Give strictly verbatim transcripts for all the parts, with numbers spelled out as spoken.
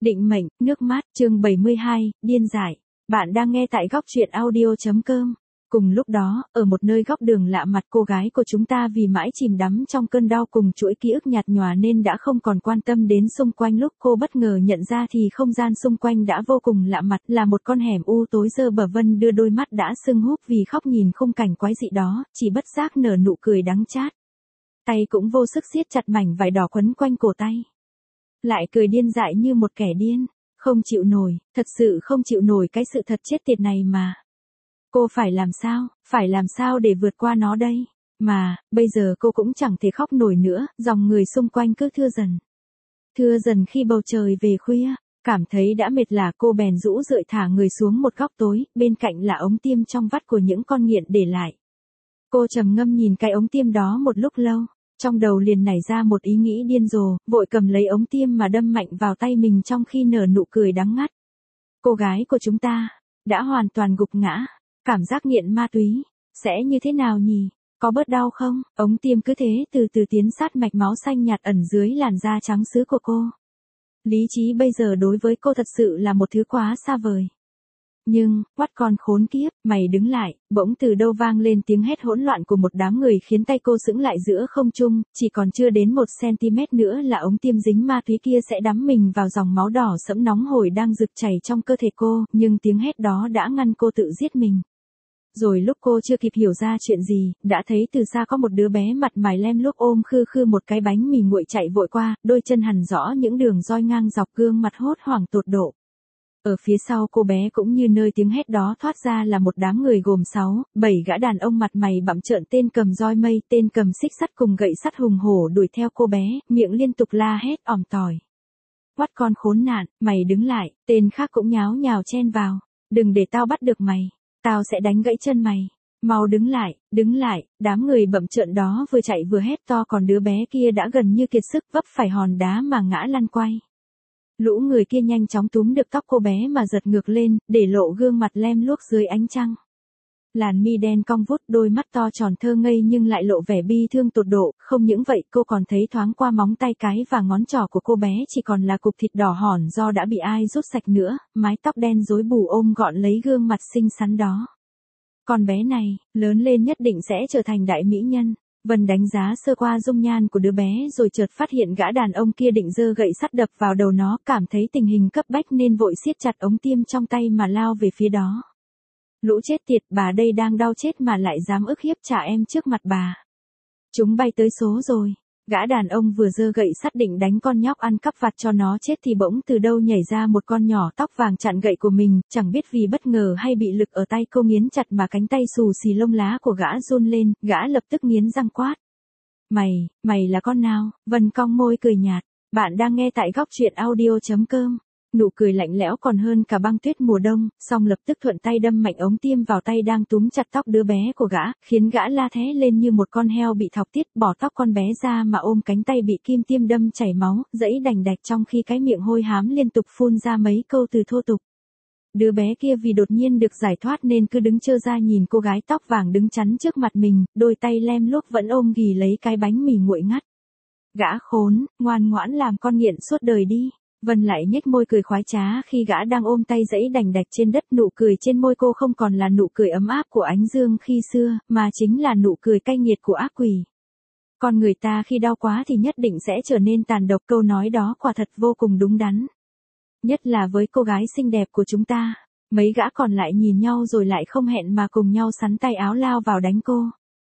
Định mệnh, nước mắt, chương bảy mươi hai, điên dại. Bạn đang nghe tại góc truyện audio.com. Cùng lúc đó, ở một nơi góc đường lạ mặt, cô gái của chúng ta vì mãi chìm đắm trong cơn đau cùng chuỗi ký ức nhạt nhòa nên đã không còn quan tâm đến xung quanh. Lúc cô bất ngờ nhận ra thì không gian xung quanh đã vô cùng lạ mặt, là một con hẻm u tối dơ bờ. Vân đưa đôi mắt đã sưng húp vì khóc nhìn khung cảnh quái dị đó, chỉ bất giác nở nụ cười đắng chát. Tay cũng vô sức siết chặt mảnh vải đỏ quấn quanh cổ tay. Lại cười điên dại như một kẻ điên, không chịu nổi, thật sự không chịu nổi cái sự thật chết tiệt này mà. Cô phải làm sao, phải làm sao để vượt qua nó đây? Mà, bây giờ cô cũng chẳng thể khóc nổi nữa, dòng người xung quanh cứ thưa dần. Thưa dần khi bầu trời về khuya, cảm thấy đã mệt là cô bèn rũ rượi thả người xuống một góc tối, bên cạnh là ống tiêm trong vắt của những con nghiện để lại. Cô trầm ngâm nhìn cái ống tiêm đó một lúc lâu. Trong đầu liền nảy ra một ý nghĩ điên rồ, vội cầm lấy ống tiêm mà đâm mạnh vào tay mình trong khi nở nụ cười đắng ngắt. Cô gái của chúng ta, đã hoàn toàn gục ngã, cảm giác nghiện ma túy, sẽ như thế nào nhỉ? Có bớt đau không? Ống tiêm cứ thế từ từ tiến sát mạch máu xanh nhạt ẩn dưới làn da trắng sứ của cô. Lý trí bây giờ đối với cô thật sự là một thứ quá xa vời. Nhưng, quát con khốn kiếp, mày đứng lại, bỗng từ đâu vang lên tiếng hét hỗn loạn của một đám người khiến tay cô sững lại giữa không trung, chỉ còn chưa đến một centimet nữa là ống tiêm dính ma túy kia sẽ đắm mình vào dòng máu đỏ sẫm nóng hổi đang rực chảy trong cơ thể cô, nhưng tiếng hét đó đã ngăn cô tự giết mình. Rồi lúc cô chưa kịp hiểu ra chuyện gì, đã thấy từ xa có một đứa bé mặt mày lem luốc ôm khư khư một cái bánh mì nguội chạy vội qua, đôi chân hằn rõ những đường roi ngang dọc, gương mặt hốt hoảng tột độ. Ở phía sau cô bé cũng như nơi tiếng hét đó thoát ra là một đám người gồm sáu, bảy gã đàn ông mặt mày bặm trợn, tên cầm roi mây, tên cầm xích sắt cùng gậy sắt hùng hổ đuổi theo cô bé, miệng liên tục la hét ỏm tỏi. Quát con khốn nạn, mày đứng lại, tên khác cũng nháo nhào chen vào. Đừng để tao bắt được mày, tao sẽ đánh gãy chân mày. Mau đứng lại, đứng lại, đám người bặm trợn đó vừa chạy vừa hét to, còn đứa bé kia đã gần như kiệt sức vấp phải hòn đá mà ngã lăn quay. Lũ người kia nhanh chóng túm được tóc cô bé mà giật ngược lên, để lộ gương mặt lem luốc dưới ánh trăng. Làn mi đen cong vút, đôi mắt to tròn thơ ngây nhưng lại lộ vẻ bi thương tột độ, không những vậy cô còn thấy thoáng qua móng tay cái và ngón trỏ của cô bé chỉ còn là cục thịt đỏ hòn do đã bị ai rút sạch nữa, mái tóc đen rối bù ôm gọn lấy gương mặt xinh xắn đó. Con bé này, lớn lên nhất định sẽ trở thành đại mỹ nhân. Vân đánh giá sơ qua dung nhan của đứa bé rồi chợt phát hiện gã đàn ông kia định giơ gậy sắt đập vào đầu nó, cảm thấy tình hình cấp bách nên vội siết chặt ống tiêm trong tay mà lao về phía đó. Lũ chết tiệt, bà đây đang đau chết mà lại dám ức hiếp trả em trước mặt bà. Chúng bay tới số rồi. Gã đàn ông vừa giơ gậy sắt định đánh con nhóc ăn cắp vặt cho nó chết thì bỗng từ đâu nhảy ra một con nhỏ tóc vàng chặn gậy của mình, chẳng biết vì bất ngờ hay bị lực ở tay cô nghiến chặt mà cánh tay xù xì lông lá của gã run lên, gã lập tức nghiến răng quát. Mày, mày là con nào? Vân cong môi cười nhạt. Bạn đang nghe tại góc truyện audio.com. Nụ cười lạnh lẽo còn hơn cả băng tuyết mùa đông, song lập tức thuận tay đâm mạnh ống tiêm vào tay đang túm chặt tóc đứa bé của gã, khiến gã la thé lên như một con heo bị thọc tiết, bỏ tóc con bé ra mà ôm cánh tay bị kim tiêm đâm chảy máu, dẫy đành đạch trong khi cái miệng hôi hám liên tục phun ra mấy câu từ thô tục. Đứa bé kia vì đột nhiên được giải thoát nên cứ đứng trơ ra nhìn cô gái tóc vàng đứng chắn trước mặt mình, đôi tay lem luốc vẫn ôm ghì lấy cái bánh mì nguội ngắt. Gã khốn, ngoan ngoãn làm con nghiện suốt đời đi. Vân lại nhếch môi cười khoái trá khi gã đang ôm tay dẫy đành đạch trên đất, nụ cười trên môi cô không còn là nụ cười ấm áp của ánh dương khi xưa, mà chính là nụ cười cay nghiệt của ác quỷ. Con người ta khi đau quá thì nhất định sẽ trở nên tàn độc, câu nói đó quả thật vô cùng đúng đắn. Nhất là với cô gái xinh đẹp của chúng ta. Mấy gã còn lại nhìn nhau rồi lại không hẹn mà cùng nhau sắn tay áo lao vào đánh cô.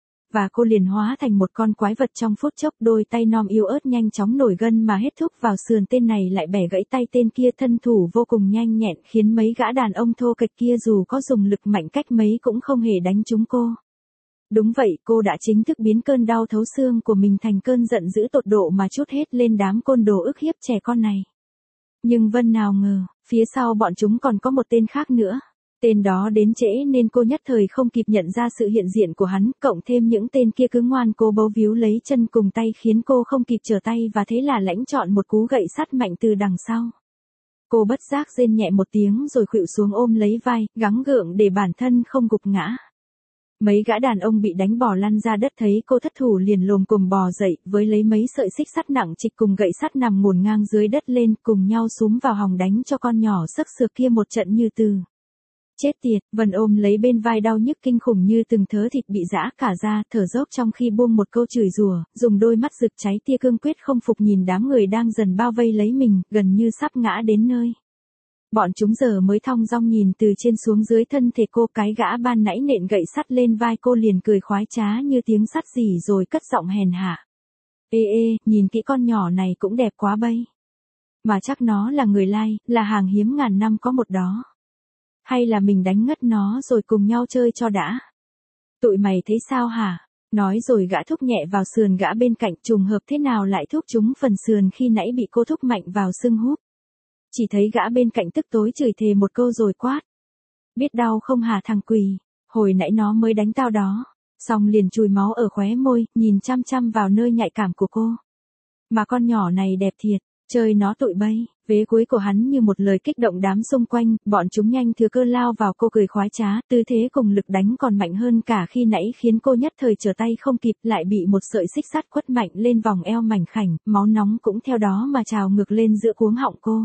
Và cô liền hóa thành một con quái vật trong phút chốc, đôi tay non yếu ớt nhanh chóng nổi gân mà hết thúc vào sườn tên này lại bẻ gãy tay tên kia, thân thủ vô cùng nhanh nhẹn khiến mấy gã đàn ông thô kệch kia dù có dùng lực mạnh cách mấy cũng không hề đánh trúng cô. Đúng vậy, cô đã chính thức biến cơn đau thấu xương của mình thành cơn giận dữ tột độ mà trút hết lên đám côn đồ ức hiếp trẻ con này. Nhưng Vân nào ngờ, phía sau bọn chúng còn có một tên khác nữa. Tên đó đến trễ nên cô nhất thời không kịp nhận ra sự hiện diện của hắn, cộng thêm những tên kia cứ ngoan cố bấu víu lấy chân cùng tay khiến cô không kịp trở tay và thế là lãnh chọn một cú gậy sắt mạnh từ đằng sau. Cô bất giác rên nhẹ một tiếng rồi khuỵu xuống ôm lấy vai, gắng gượng để bản thân không gục ngã. Mấy gã đàn ông bị đánh bỏ lăn ra đất thấy cô thất thủ liền lồm cồm bò dậy, với lấy mấy sợi xích sắt nặng trịch cùng gậy sắt nằm ngổn ngang dưới đất lên, cùng nhau xúm vào hòng đánh cho con nhỏ sức sược kia một trận như từ. Chết tiệt, Vân ôm lấy bên vai đau nhức kinh khủng như từng thớ thịt bị giã cả ra, thở dốc trong khi buông một câu chửi rủa, dùng đôi mắt rực cháy tia cương quyết không phục nhìn đám người đang dần bao vây lấy mình, gần như sắp ngã đến nơi. Bọn chúng giờ mới thong dong nhìn từ trên xuống dưới thân thể cô, cái gã ban nãy nện gậy sắt lên vai cô liền cười khoái trá như tiếng sắt rỉ rồi cất giọng hèn hạ. Ê ê, nhìn kỹ con nhỏ này cũng đẹp quá bây. Mà chắc nó là người lai, là hàng hiếm ngàn năm có một đó. Hay là mình đánh ngất nó rồi cùng nhau chơi cho đã. Tụi mày thấy sao hả? Nói rồi gã thúc nhẹ vào sườn gã bên cạnh, trùng hợp thế nào lại thúc chúng phần sườn khi nãy bị cô thúc mạnh vào xương húp. Chỉ thấy gã bên cạnh tức tối chửi thề một câu rồi quát. Biết đau không hả thằng quỳ, hồi nãy nó mới đánh tao đó. Xong liền chùi máu ở khóe môi, nhìn chăm chăm vào nơi nhạy cảm của cô. Mà con nhỏ này đẹp thiệt, chơi nó tụi bay. Vế cuối của hắn như một lời kích động đám xung quanh, bọn chúng nhanh thừa cơ lao vào cô cười khoái trá, tư thế cùng lực đánh còn mạnh hơn cả khi nãy khiến cô nhất thời trở tay không kịp, lại bị một sợi xích sắt quất mạnh lên vòng eo mảnh khảnh, máu nóng cũng theo đó mà trào ngược lên giữa cuống họng cô.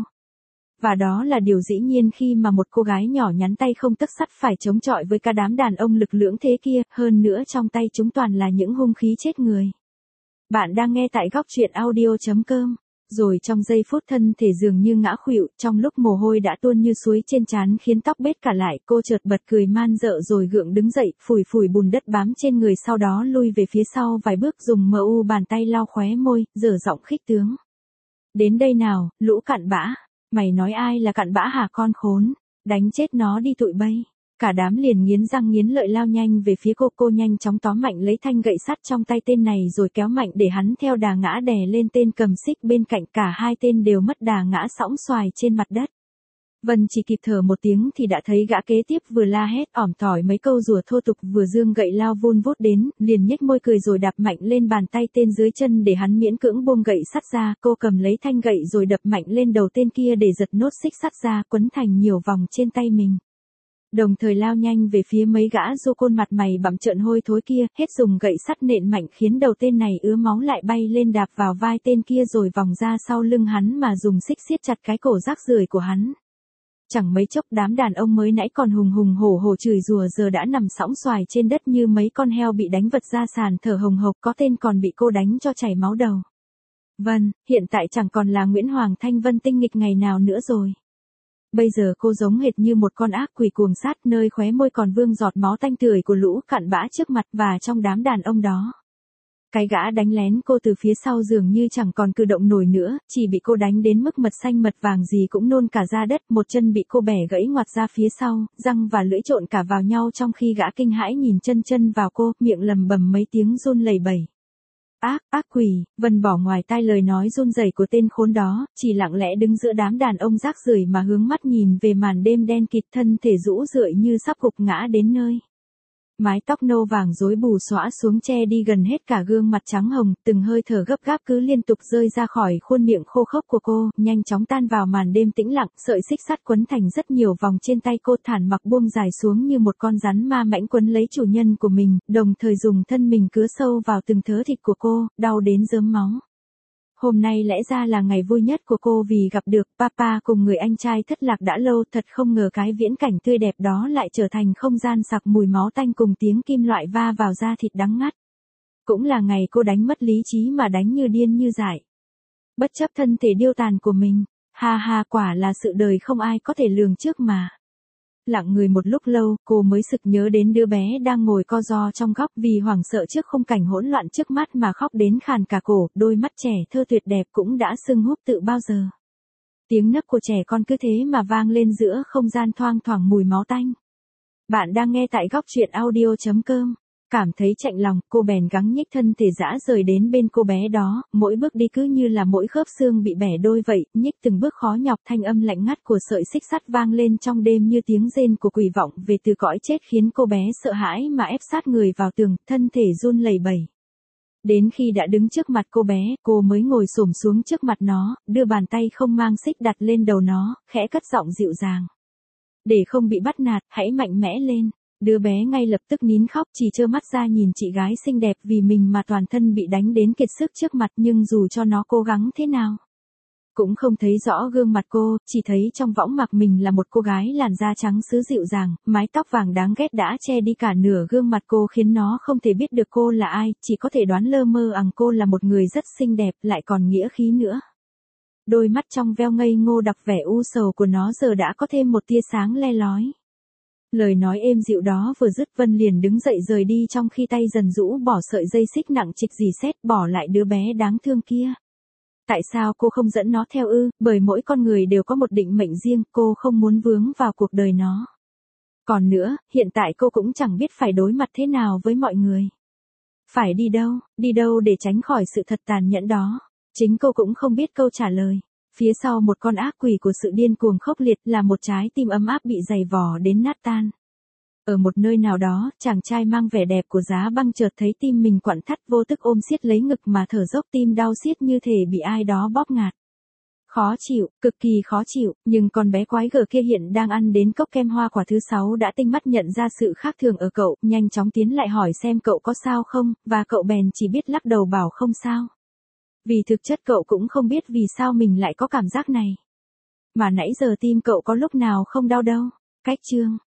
Và đó là điều dĩ nhiên khi mà một cô gái nhỏ nhắn tay không tấc sắt phải chống chọi với cả đám đàn ông lực lưỡng thế kia, hơn nữa trong tay chúng toàn là những hung khí chết người. Bạn đang nghe tại góc truyện audio chấm com. Rồi trong giây phút thân thể dường như ngã khuỵu, trong lúc mồ hôi đã tuôn như suối trên trán khiến tóc bết cả lại, cô chợt bật cười man dợ rồi gượng đứng dậy, phủi phủi bùn đất bám trên người, sau đó lui về phía sau vài bước, dùng mờ u bàn tay lau khóe môi, dở giọng khích tướng. Đến đây nào, lũ cặn bã, mày nói ai là cặn bã hả con khốn, đánh chết nó đi tụi bay. Cả đám liền nghiến răng nghiến lợi lao nhanh về phía cô, cô nhanh chóng tóm mạnh lấy thanh gậy sắt trong tay tên này rồi kéo mạnh để hắn theo đà ngã đè lên tên cầm xích bên cạnh, cả hai tên đều mất đà ngã sõng xoài trên mặt đất. Vân chỉ kịp thở một tiếng thì đã thấy gã kế tiếp vừa la hét ỏm tỏi mấy câu rủa thô tục vừa giương gậy lao vun vút đến, liền nhếch môi cười rồi đạp mạnh lên bàn tay tên dưới chân để hắn miễn cưỡng buông gậy sắt ra, cô cầm lấy thanh gậy rồi đập mạnh lên đầu tên kia để giật nốt xích sắt ra, quấn thành nhiều vòng trên tay mình. Đồng thời lao nhanh về phía mấy gã du côn mặt mày bặm trợn hôi thối kia, hết dùng gậy sắt nện mạnh khiến đầu tên này ứa máu lại bay lên đạp vào vai tên kia rồi vòng ra sau lưng hắn mà dùng xích siết chặt cái cổ rác rưởi của hắn. Chẳng mấy chốc đám đàn ông mới nãy còn hùng hùng hổ hổ chửi rủa giờ đã nằm sõng xoài trên đất như mấy con heo bị đánh vật ra sàn thở hồng hộc, có tên còn bị cô đánh cho chảy máu đầu. Vân, hiện tại chẳng còn là Nguyễn Hoàng Thanh Vân tinh nghịch ngày nào nữa rồi. Bây giờ cô giống hệt như một con ác quỷ cuồng sát, nơi khóe môi còn vương giọt máu tanh tưởi của lũ cặn bã trước mặt và trong đám đàn ông đó. Cái gã đánh lén cô từ phía sau dường như chẳng còn cử động nổi nữa, chỉ bị cô đánh đến mức mật xanh mật vàng gì cũng nôn cả ra đất, một chân bị cô bẻ gãy ngoặt ra phía sau, răng và lưỡi trộn cả vào nhau trong khi gã kinh hãi nhìn chân chân vào cô, miệng lầm bầm mấy tiếng run lẩy bẩy. Ác, ác quỷ, Vân bỏ ngoài tai lời nói run rẩy của tên khốn đó, chỉ lặng lẽ đứng giữa đám đàn ông rác rưởi mà hướng mắt nhìn về màn đêm đen kịt, thân thể rũ rượi như sắp gục ngã đến nơi. Mái tóc nâu vàng rối bù xõa xuống che đi gần hết cả gương mặt trắng hồng, từng hơi thở gấp gáp cứ liên tục rơi ra khỏi khuôn miệng khô khốc của cô, nhanh chóng tan vào màn đêm tĩnh lặng, sợi xích sắt quấn thành rất nhiều vòng trên tay cô, thản mặc buông dài xuống như một con rắn ma mãnh quấn lấy chủ nhân của mình, đồng thời dùng thân mình cứa sâu vào từng thớ thịt của cô, đau đến rớm máu. Hôm nay lẽ ra là ngày vui nhất của cô vì gặp được Papa cùng người anh trai thất lạc đã lâu, thật không ngờ cái viễn cảnh tươi đẹp đó lại trở thành không gian sặc mùi máu tanh cùng tiếng kim loại va vào da thịt đắng ngắt. Cũng là ngày cô đánh mất lý trí mà đánh như điên như dại. Bất chấp thân thể điêu tàn của mình, ha ha, quả là sự đời không ai có thể lường trước mà. Lặng người một lúc lâu, cô mới sực nhớ đến đứa bé đang ngồi co ro trong góc vì hoảng sợ trước khung cảnh hỗn loạn trước mắt mà khóc đến khàn cả cổ, đôi mắt trẻ thơ tuyệt đẹp cũng đã sưng húp tự bao giờ. Tiếng nấc của trẻ con cứ thế mà vang lên giữa không gian thoang thoảng mùi máu tanh. Bạn đang nghe tại góc truyện audio chấm com. Cảm thấy chạnh lòng, cô bèn gắng nhích thân thể dã rời đến bên cô bé đó, mỗi bước đi cứ như là mỗi khớp xương bị bẻ đôi vậy, nhích từng bước khó nhọc, thanh âm lạnh ngắt của sợi xích sắt vang lên trong đêm như tiếng rên của quỷ vọng về từ cõi chết khiến cô bé sợ hãi mà ép sát người vào tường, thân thể run lẩy bẩy. Đến khi đã đứng trước mặt cô bé, cô mới ngồi xổm xuống trước mặt nó, đưa bàn tay không mang xích đặt lên đầu nó, khẽ cất giọng dịu dàng. Để không bị bắt nạt, hãy mạnh mẽ lên. Đứa bé ngay lập tức nín khóc, chỉ trơ mắt ra nhìn chị gái xinh đẹp vì mình mà toàn thân bị đánh đến kiệt sức trước mặt, nhưng dù cho nó cố gắng thế nào cũng không thấy rõ gương mặt cô, chỉ thấy trong võng mạc mình là một cô gái làn da trắng sứ dịu dàng, mái tóc vàng đáng ghét đã che đi cả nửa gương mặt cô khiến nó không thể biết được cô là ai, chỉ có thể đoán lơ mơ ằng cô là một người rất xinh đẹp lại còn nghĩa khí nữa. Đôi mắt trong veo ngây ngô đặc vẻ u sầu của nó giờ đã có thêm một tia sáng le lói. Lời nói êm dịu đó vừa dứt, Vân liền đứng dậy rời đi trong khi tay dần rũ bỏ sợi dây xích nặng trịch dì xét bỏ lại đứa bé đáng thương kia. Tại sao cô không dẫn nó theo ư? Bởi mỗi con người đều có một định mệnh riêng, cô không muốn vướng vào cuộc đời nó. Còn nữa, hiện tại cô cũng chẳng biết phải đối mặt thế nào với mọi người. Phải đi đâu, đi đâu để tránh khỏi sự thật tàn nhẫn đó. Chính cô cũng không biết câu trả lời. Phía sau một con ác quỷ của sự điên cuồng khốc liệt là một trái tim ấm áp bị dày vò đến nát tan. Ở một nơi nào đó, chàng trai mang vẻ đẹp của Giá Băng chợt thấy tim mình quặn thắt, vô thức ôm siết lấy ngực mà thở dốc, tim đau xiết như thể bị ai đó bóp ngạt. Khó chịu, cực kỳ khó chịu, nhưng con bé quái gở kia hiện đang ăn đến cốc kem hoa quả thứ sáu đã tinh mắt nhận ra sự khác thường ở cậu, nhanh chóng tiến lại hỏi xem cậu có sao không, và cậu bèn chỉ biết lắc đầu bảo không sao. Vì thực chất cậu cũng không biết vì sao mình lại có cảm giác này. Mà nãy giờ tim cậu có lúc nào không đau đâu. Cách chương